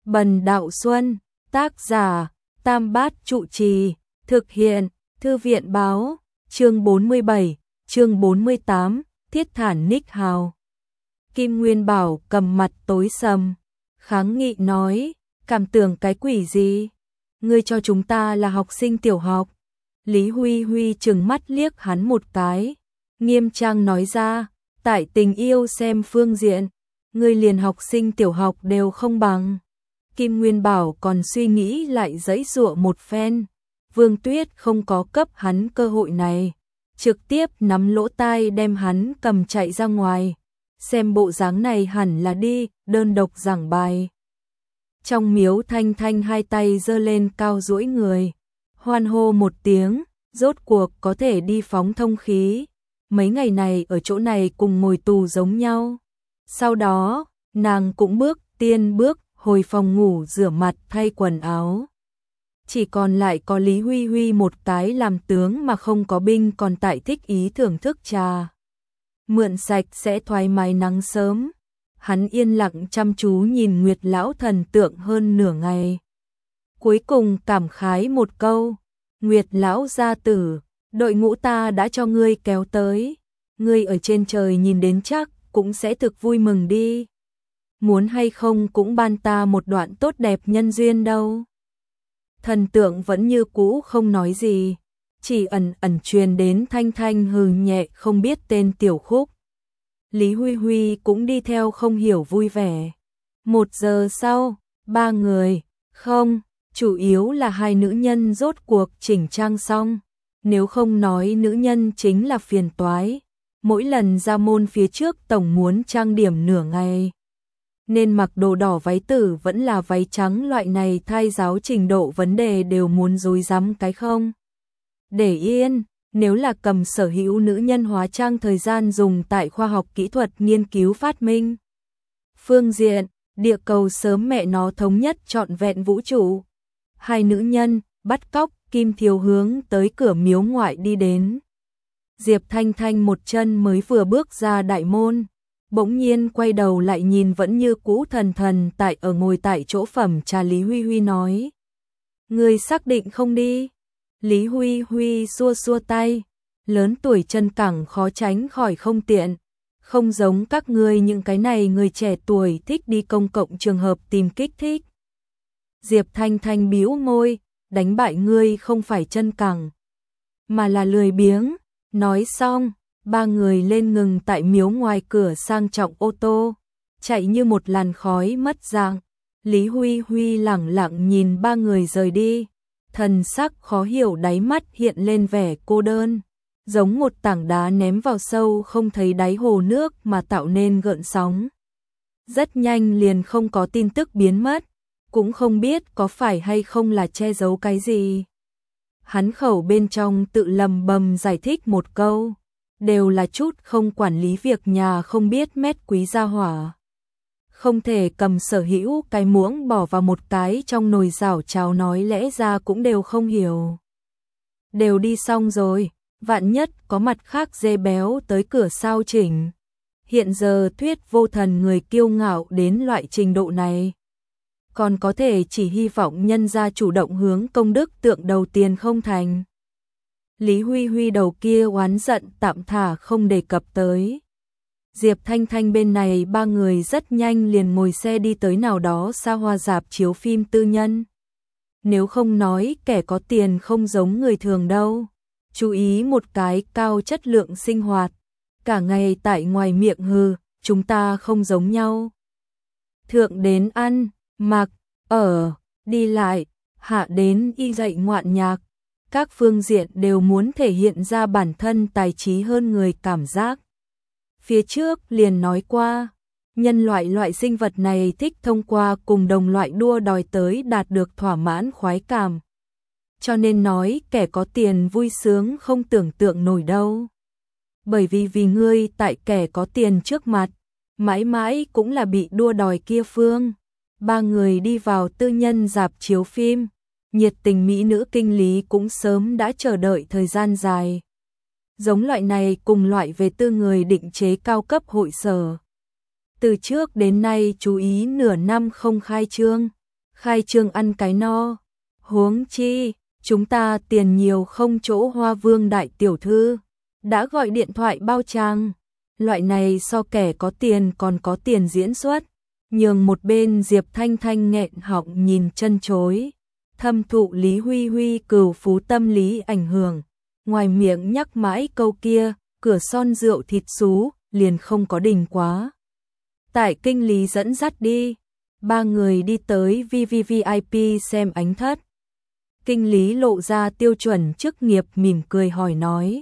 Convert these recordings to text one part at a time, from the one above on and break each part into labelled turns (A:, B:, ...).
A: Bần Đạo Xuân, tác giả, Tam Bát Trụ Trì, thực hiện, Thư viện báo, chương 47, chương 48, Thiết Thản Ních Hào. Kim Nguyên Bảo cầm mặt tối sầm, kháng nghị nói, cảm tưởng cái quỷ gì? Ngươi cho chúng ta là học sinh tiểu học. Lý Huy Huy trừng mắt liếc hắn một cái, nghiêm trang nói ra, tại tình yêu xem phương diện, ngươi liền học sinh tiểu học đều không bằng. Kim Nguyên Bảo còn suy nghĩ lại giãy giụa một phen, Vương Tuyết không có cấp hắn cơ hội này, trực tiếp nắm lỗ tai đem hắn cầm chạy ra ngoài, xem bộ dáng này hẳn là đi đơn độc giảng bài. Trong miếu Thanh Thanh hai tay giơ lên cao duỗi người, hoan hô một tiếng, rốt cuộc có thể đi phóng thông khí, mấy ngày này ở chỗ này cùng ngồi tù giống nhau. Sau đó, nàng cũng tiên bước hồi phòng ngủ rửa mặt thay quần áo. Chỉ còn lại có Lý Huy Huy một cái làm tướng mà không có binh còn tại thích ý thưởng thức trà. Mượn sạch sẽ thoải mái nắng sớm. Hắn yên lặng chăm chú nhìn Nguyệt lão thần tượng hơn nửa ngày. Cuối cùng cảm khái một câu, Nguyệt lão gia tử, đội ngũ ta đã cho ngươi kéo tới. Ngươi ở trên trời nhìn đến chắc cũng sẽ thực vui mừng đi. Muốn hay không cũng ban ta một đoạn tốt đẹp nhân duyên đâu. Thần tượng vẫn như cũ không nói gì, chỉ ẩn truyền đến Thanh Thanh hừ nhẹ không biết tên tiểu khúc. Lý Huy Huy cũng đi theo không hiểu vui vẻ. 1 giờ sau, 3 người, không, chủ yếu là hai nữ nhân rốt cuộc chỉnh trang xong. Nếu không nói nữ nhân chính là phiền toái. Mỗi lần ra môn phía trước tổng muốn trang điểm nửa ngày. Nên mặc đồ đỏ váy tử vẫn là váy trắng loại này thai giáo trình độ vấn đề đều muốn rối rắm cái không. Để yên, nếu là cầm sở hữu nữ nhân hóa trang thời gian dùng tại khoa học kỹ thuật nghiên cứu phát minh. Phương diện, địa cầu sớm mẹ nó thống nhất trọn vẹn vũ trụ. Hai nữ nhân, bắt cóc, Kim Thiếu hướng tới cửa miếu ngoại đi đến. Diệp Thanh Thanh một chân mới vừa bước ra đại môn, bỗng nhiên quay đầu lại nhìn vẫn như cũ thần tại ngồi tại chỗ phẩm trà Lý Huy Huy nói. Ngươi xác định không đi? Lý Huy Huy xua xua tay, lớn tuổi chân cẳng khó tránh khỏi không tiện, không giống các ngươi những cái này người trẻ tuổi thích đi công cộng trường hợp tìm kích thích. Diệp Thanh Thanh bĩu môi, đánh bại ngươi không phải chân cẳng, mà là lười biếng. Nói xong, ba người lên ngừng tại miếu ngoài cửa sang trọng ô tô, chạy như một làn khói mất dạng. Lý Huy Huy lẳng lặng nhìn ba người rời đi, thần sắc khó hiểu đáy mắt hiện lên vẻ cô đơn, giống một tảng đá ném vào sâu không thấy đáy hồ nước mà tạo nên gợn sóng. Rất nhanh liền không có tin tức biến mất, cũng không biết có phải hay không là che giấu cái gì. Hắn khẩu bên trong tự lầm bầm giải thích một câu, đều là chút không quản lý việc nhà không biết mét quý gia hỏa. Không thể cầm sở hữu cái muỗng bỏ vào một cái trong nồi rảo cháo nói lẽ ra cũng đều không hiểu. Đều đi xong rồi, vạn nhất có mặt khác dê béo tới cửa sao chỉnh. Hiện giờ Thuyết Vô Thần người kiêu ngạo đến loại trình độ này. Còn có thể chỉ hy vọng nhân gia chủ động hướng công đức tượng đầu tiền không thành. Lý Huy Huy đầu kia oán giận tạm thả không đề cập tới. Diệp Thanh Thanh bên này ba người rất nhanh liền ngồi xe đi tới nào đó xa hoa rạp chiếu phim tư nhân. Nếu không nói kẻ có tiền không giống người thường đâu. Chú ý một cái cao chất lượng sinh hoạt. Cả ngày tại ngoài miệng hừ, chúng ta không giống nhau. Thượng đến ăn, mặc, ở, đi lại, hạ đến y dạy ngoạn nhạc. Các phương diện đều muốn thể hiện ra bản thân tài trí hơn người cảm giác. Phía trước liền nói qua, nhân loại sinh vật này thích thông qua cùng đồng loại đua đòi tới đạt được thỏa mãn khoái cảm. Cho nên nói kẻ có tiền vui sướng không tưởng tượng nổi đâu. Bởi vì ngươi tại kẻ có tiền trước mặt, mãi mãi cũng là bị đua đòi kia phương. Ba người đi vào tư nhân rạp chiếu phim, nhiệt tình mỹ nữ kinh lý cũng sớm đã chờ đợi thời gian dài. Giống loại này cùng loại về tư người định chế cao cấp hội sở. Từ trước đến nay chú ý nửa năm không khai trương, khai trương ăn cái no. Huống chi, chúng ta tiền nhiều không chỗ Hoa Vương đại tiểu thư đã gọi điện thoại bao chàng. Loại này so kẻ có tiền còn có tiền diễn xuất. Nhường một bên Diệp Thanh Thanh nghẹn họng nhìn chân chối. Thâm thụ Lý Huy Huy cừu phú tâm lý ảnh hưởng. Ngoài miệng nhắc mãi câu kia, cửa son rượu thịt sú, liền không có đình quá. Tại kinh lý dẫn dắt đi. Ba người đi tới VVVIP xem ánh thất. Kinh lý lộ ra tiêu chuẩn chức nghiệp mỉm cười hỏi nói.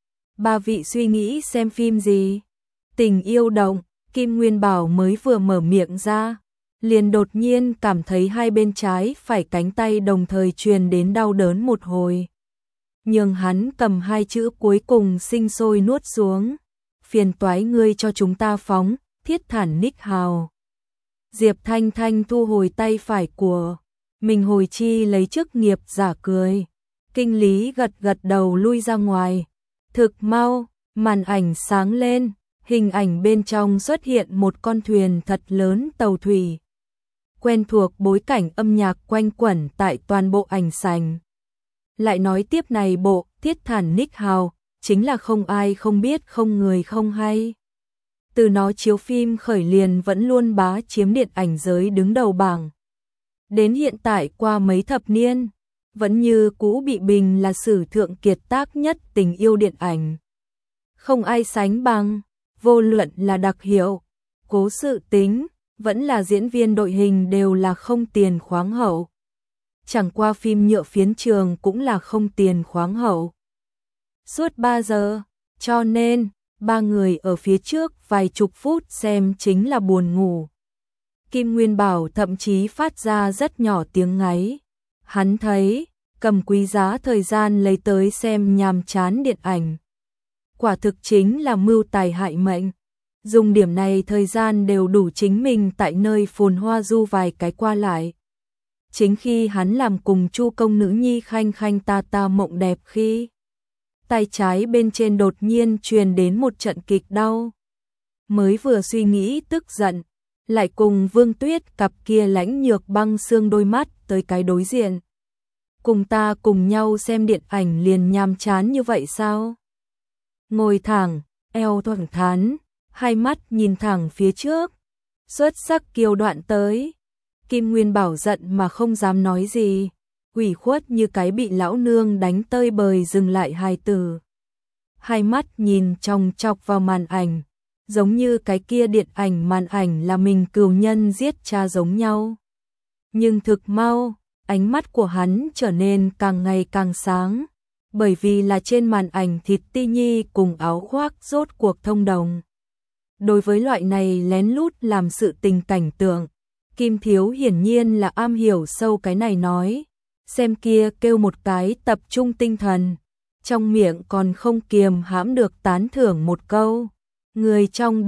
A: Ba vị suy nghĩ xem phim gì? Tình yêu động, Kim Nguyên Bảo mới vừa mở miệng ra. Liền đột nhiên cảm thấy hai bên trái phải cánh tay đồng thời truyền đến đau đớn một hồi. Nhưng hắn cầm hai chữ cuối cùng sinh sôi nuốt xuống. Phiền toái ngươi cho chúng ta phóng, thiết thản Nick Hào. Diệp Thanh Thanh thu hồi tay phải của mình hồi chi lấy chức nghiệp giả cười. Kinh lý gật gật đầu lui ra ngoài. Thực mau, màn ảnh sáng lên, hình ảnh bên trong xuất hiện một con thuyền thật lớn tàu thủy. Quen thuộc bối cảnh âm nhạc quanh quẩn tại toàn bộ ảnh sành. Lại nói tiếp này bộ thiết thản Nick Hào chính là không ai không biết không người không hay. Từ nó chiếu phim khởi liền vẫn luôn bá chiếm điện ảnh giới đứng đầu bảng. Đến hiện tại qua mấy thập niên, vẫn như cũ bị bình là sử thượng kiệt tác nhất tình yêu điện ảnh. Không ai sánh bằng, vô luận là đặc hiệu, cố sự tính, vẫn là diễn viên đội hình đều là không tiền khoáng hậu. Chẳng qua phim nhựa phiến trường cũng là không tiền khoáng hậu. Suốt 3 giờ, cho nên, ba người ở phía trước vài chục phút xem chính là buồn ngủ. Kim Nguyên Bảo thậm chí phát ra rất nhỏ tiếng ngáy. Hắn thấy, cầm quý giá thời gian lấy tới xem nhàm chán điện ảnh. Quả thực chính là mưu tài hại mệnh. Dùng điểm này thời gian đều đủ chính mình tại nơi phồn hoa du vài cái qua lại. Chính khi hắn làm cùng Chu công nữ nhi khanh khanh ta ta mộng đẹp khi tay trái bên trên đột nhiên truyền đến một trận kịch đau. Mới vừa suy nghĩ tức giận, lại cùng Vương Tuyết cặp kia lãnh nhược băng xương đôi mắt tới cái đối diện. Cùng ta cùng nhau xem điện ảnh liền nhàm chán như vậy sao? Ngồi thẳng, eo thẳng thắn, hai mắt nhìn thẳng phía trước. Xuất sắc kiều đoạn tới. Kim Nguyên Bảo giận mà không dám nói gì. Ủy khuất như cái bị lão nương đánh tơi bời dừng lại hài tử. Hai mắt nhìn chòng chọc vào màn ảnh. Giống như cái kia điện ảnh màn ảnh là mình cừu nhân giết cha giống nhau. Nhưng thực mau, ánh mắt của hắn trở nên càng ngày càng sáng. Bởi vì là trên màn ảnh thịt ti nhi cùng áo khoác rốt cuộc thông đồng. Đối với loại này lén lút làm sự tình cảnh tượng, Kim Thiếu hiển nhiên là am hiểu sâu cái này nói. Xem kia kêu một cái tập trung tinh thần. Trong miệng còn không kiềm hãm được tán thưởng một câu. Người trong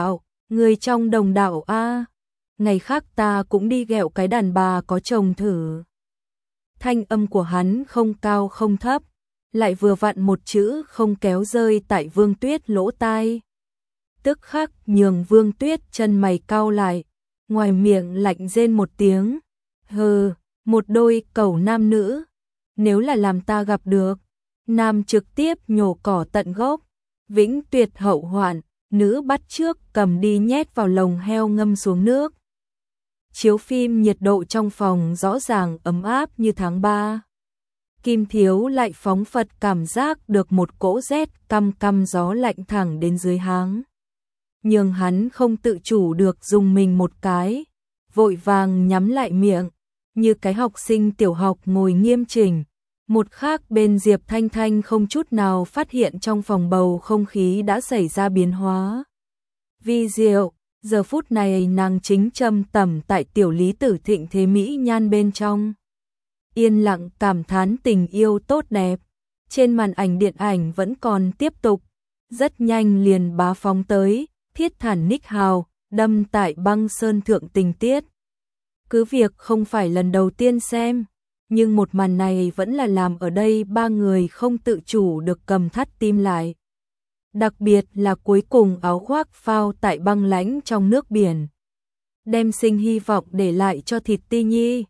A: đồng đạo a. Ngày khác ta cũng đi ghẹo cái đàn bà có chồng thử. Thanh âm của hắn không cao không thấp, lại vừa vặn một chữ không kéo rơi tại Vương Tuyết lỗ tai. Tức khắc nhường Vương Tuyết chân mày cau lại, ngoài miệng lạnh rên một tiếng. Hừ, một đôi cẩu nam nữ, nếu là làm ta gặp được, nam trực tiếp nhổ cỏ tận gốc, vĩnh tuyệt hậu hoạn, nữ bắt trước cầm đi nhét vào lồng heo ngâm xuống nước. Chiếu phim nhiệt độ trong phòng rõ ràng ấm áp như tháng 3. Kim Thiếu lại phóng phật cảm giác được một cỗ rét căm căm gió lạnh thẳng đến dưới háng. Nhưng hắn không tự chủ được dùng mình một cái, vội vàng nhắm lại miệng, như cái học sinh tiểu học ngồi nghiêm chỉnh. Một khác bên Diệp Thanh Thanh không chút nào phát hiện trong phòng bầu không khí đã xảy ra biến hóa. Vi diệu, giờ phút này nàng chính châm tẩm tại tiểu lý tử thịnh thế mỹ nhan bên trong. Yên lặng cảm thán tình yêu tốt đẹp. Trên màn ảnh điện ảnh vẫn còn tiếp tục. Rất nhanh liền bá phóng tới, thiết thản Nick Hào, đâm tại băng sơn thượng tình tiết. Cứ việc không phải lần đầu tiên xem, nhưng một màn này vẫn là làm ở đây ba người không tự chủ được cầm thắt tim lại. Đặc biệt là cuối cùng áo khoác phao tại băng lãnh trong nước biển. Đem sinh hy vọng để lại cho thịt ti nhi,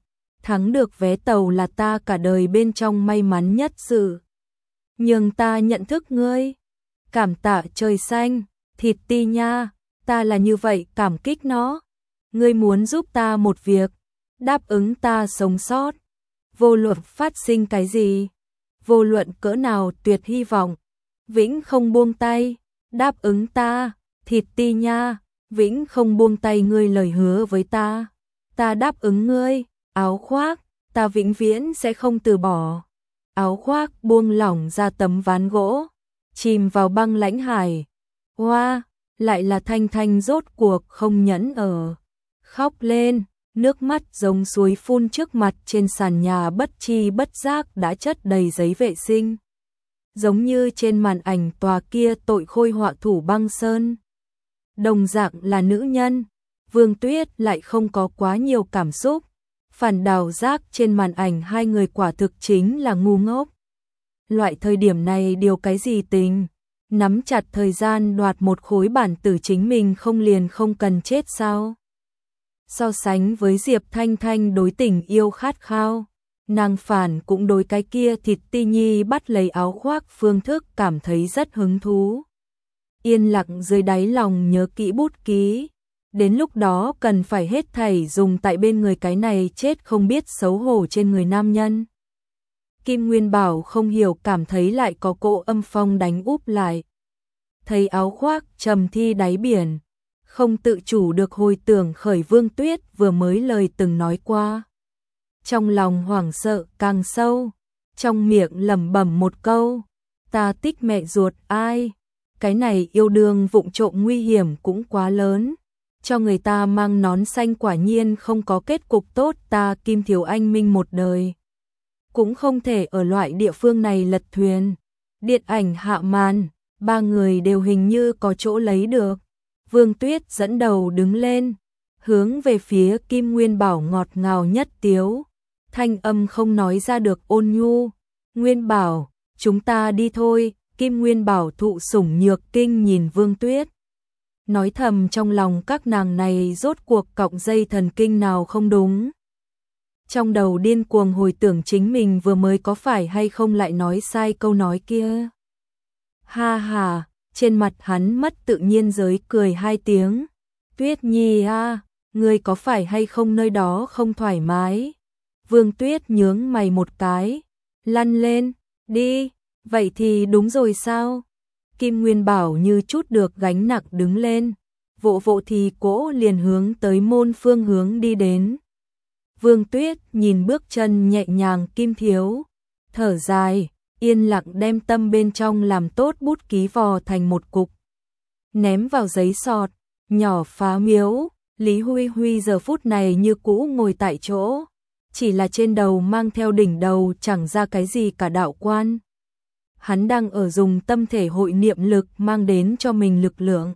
A: thắng được vé tàu là ta cả đời bên trong may mắn nhất sự. Nhưng ta nhận thức ngươi. Cảm tạ trời xanh, thịt ti nha, ta là như vậy cảm kích nó. Ngươi muốn giúp ta một việc, đáp ứng ta sống sót. Vô luận phát sinh cái gì, vô luận cỡ nào tuyệt hy vọng, vĩnh không buông tay, đáp ứng ta, thịt ti nha, vĩnh không buông tay ngươi lời hứa với ta. Ta đáp ứng ngươi, áo khoác, ta vĩnh viễn sẽ không từ bỏ. Áo khoác buông lỏng ra tấm ván gỗ, chìm vào băng lãnh hải. Hoa, lại là Thanh Thanh rốt cuộc không nhẫn ở. Khóc lên, nước mắt giống suối phun trước mặt trên sàn nhà bất chi bất giác đã chất đầy giấy vệ sinh. Giống như trên màn ảnh tòa kia tội khôi họa thủ băng sơn. Đồng dạng là nữ nhân, Vương Tuyết lại không có quá nhiều cảm xúc. Phản đào giác trên màn ảnh hai người quả thực chính là ngu ngốc. Loại thời điểm này điều cái gì tình, nắm chặt thời gian đoạt một khối bản tử chính mình không liền không cần chết sao? So sánh với Diệp Thanh Thanh đối tình yêu khát khao, nàng phản cũng đối cái kia thịt ti nhi bắt lấy áo khoác phương thức cảm thấy rất hứng thú. Yên lặng dưới đáy lòng nhớ kỹ bút ký, đến lúc đó cần phải hết thảy dùng tại bên người cái này chết không biết xấu hổ trên người nam nhân. Kim Nguyên Bảo không hiểu cảm thấy lại có cỗ âm phong đánh úp lại. Thấy áo khoác trầm thi đáy biển, không tự chủ được hồi tưởng khởi Vương Tuyết vừa mới lời từng nói qua. Trong lòng hoảng sợ càng sâu, trong miệng lẩm bẩm một câu, ta thích mẹ ruột ai, cái này yêu đương vụng trộm nguy hiểm cũng quá lớn, cho người ta mang nón xanh quả nhiên không có kết cục tốt, ta Kim Thiếu Anh Minh một đời cũng không thể ở loại địa phương này lật thuyền. Điện ảnh hạ màn, ba người đều hình như có chỗ lấy được. Vương Tuyết dẫn đầu đứng lên, hướng về phía Kim Nguyên Bảo ngọt ngào nhất tiếu, thanh âm không nói ra được ôn nhu. Nguyên Bảo, chúng ta đi thôi. Kim Nguyên Bảo thụ sủng nhược kinh nhìn Vương Tuyết, nói thầm trong lòng các nàng này rốt cuộc cọng dây thần kinh nào không đúng. Trong đầu điên cuồng hồi tưởng chính mình vừa mới có phải hay không lại nói sai câu nói kia. Ha ha, trên mặt hắn mất tự nhiên giới cười hai tiếng. Tuyết Nhi a, ngươi có phải hay không nơi đó không thoải mái? Vương Tuyết nhướng mày một cái, lăn lên, đi, vậy thì đúng rồi sao? Kim Nguyên Bảo như chút được gánh nặng đứng lên, vỗ vỗ thì cỗ liền hướng tới môn phương hướng đi đến. Vương Tuyết nhìn bước chân nhẹ nhàng Kim Thiếu, thở dài, yên lặng đem tâm bên trong làm tốt bút ký vò thành một cục, ném vào giấy sọt, nhỏ phá miếu. Lý Huy Huy giờ phút này như cũ ngồi tại chỗ, chỉ là trên đầu mang theo đỉnh đầu chẳng ra cái gì cả đạo quan. Hắn đang ở dùng tâm thể hội niệm lực mang đến cho mình lực lượng.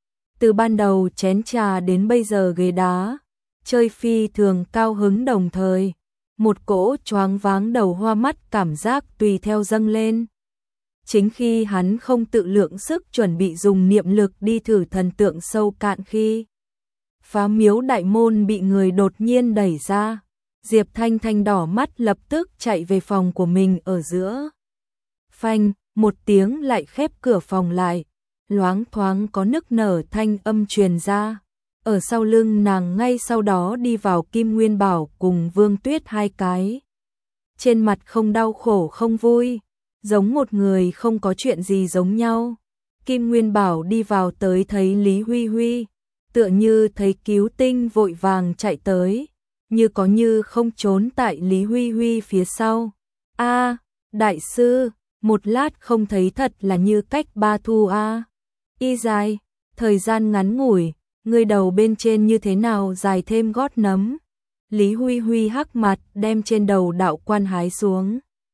A: Từ ban đầu chén trà đến bây giờ ghế đá, chơi phi thường cao hứng, đồng thời một cỗ choáng váng đầu hoa mắt cảm giác tùy theo dâng lên. Chính khi hắn không tự lượng sức chuẩn bị dùng niệm lực đi thử thần tượng sâu cạn khi phá miếu đại môn bị người đột nhiên đẩy ra, Diệp Thanh Thanh đỏ mắt lập tức chạy về phòng của mình ở giữa. Phanh, một tiếng lại khép cửa phòng lại, loáng thoáng có nức nở thanh âm truyền ra. Ở sau lưng nàng ngay sau đó đi vào Kim Nguyên Bảo cùng Vương Tuyết hai cái. Trên mặt không đau khổ không vui, giống một người không có chuyện gì giống nhau. Kim Nguyên Bảo đi vào tới thấy Lý Huy Huy, tựa như thấy cứu tinh vội vàng chạy tới, như có như không trốn tại Lý Huy Huy phía sau. A, đại sư, một lát không thấy thật là như cách ba thu a. Y dài, thời gian ngắn ngủi, người đầu bên trên như thế nào dài thêm gót nấm. Lý Huy Huy hắc mặt đem trên đầu đạo quan hái xuống.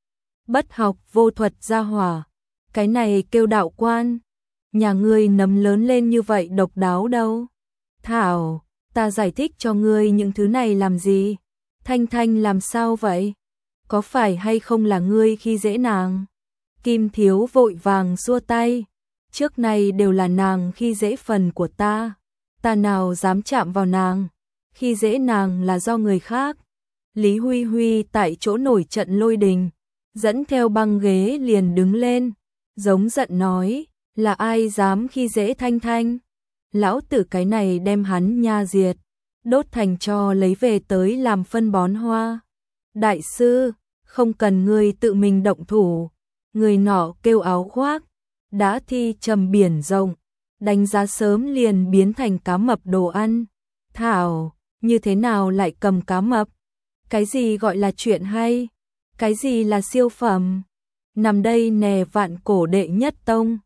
A: Bất học vô thuật gia hỏa, cái này kêu đạo quan, nhà ngươi nấm lớn lên như vậy độc đáo đâu. Thảo, ta giải thích cho ngươi những thứ này làm gì? Thanh Thanh làm sao vậy? Có phải hay không là ngươi khi dễ nàng? Kim Thiếu vội vàng xua tay, trước này đều là nàng khi dễ phần của ta nào dám chạm vào nàng, khi dễ nàng là do người khác. Lý Huy Huy tại chỗ nổi trận lôi đình, dẫn theo băng ghế liền đứng lên, giống giận nói, là ai dám khi dễ Thanh Thanh? Lão tử cái này đem hắn nha diệt, đốt thành tro lấy về tới làm phân bón hoa. Đại sư, không cần ngươi tự mình động thủ. Người nọ kêu áo khoác, đã thi trầm biển rộng, đánh giá sớm liền biến thành cá mập đồ ăn. Thảo, như thế nào lại cầm cá mập? Cái gì gọi là chuyện hay? Cái gì là siêu phẩm? Nằm đây nè vạn cổ đệ nhất tông.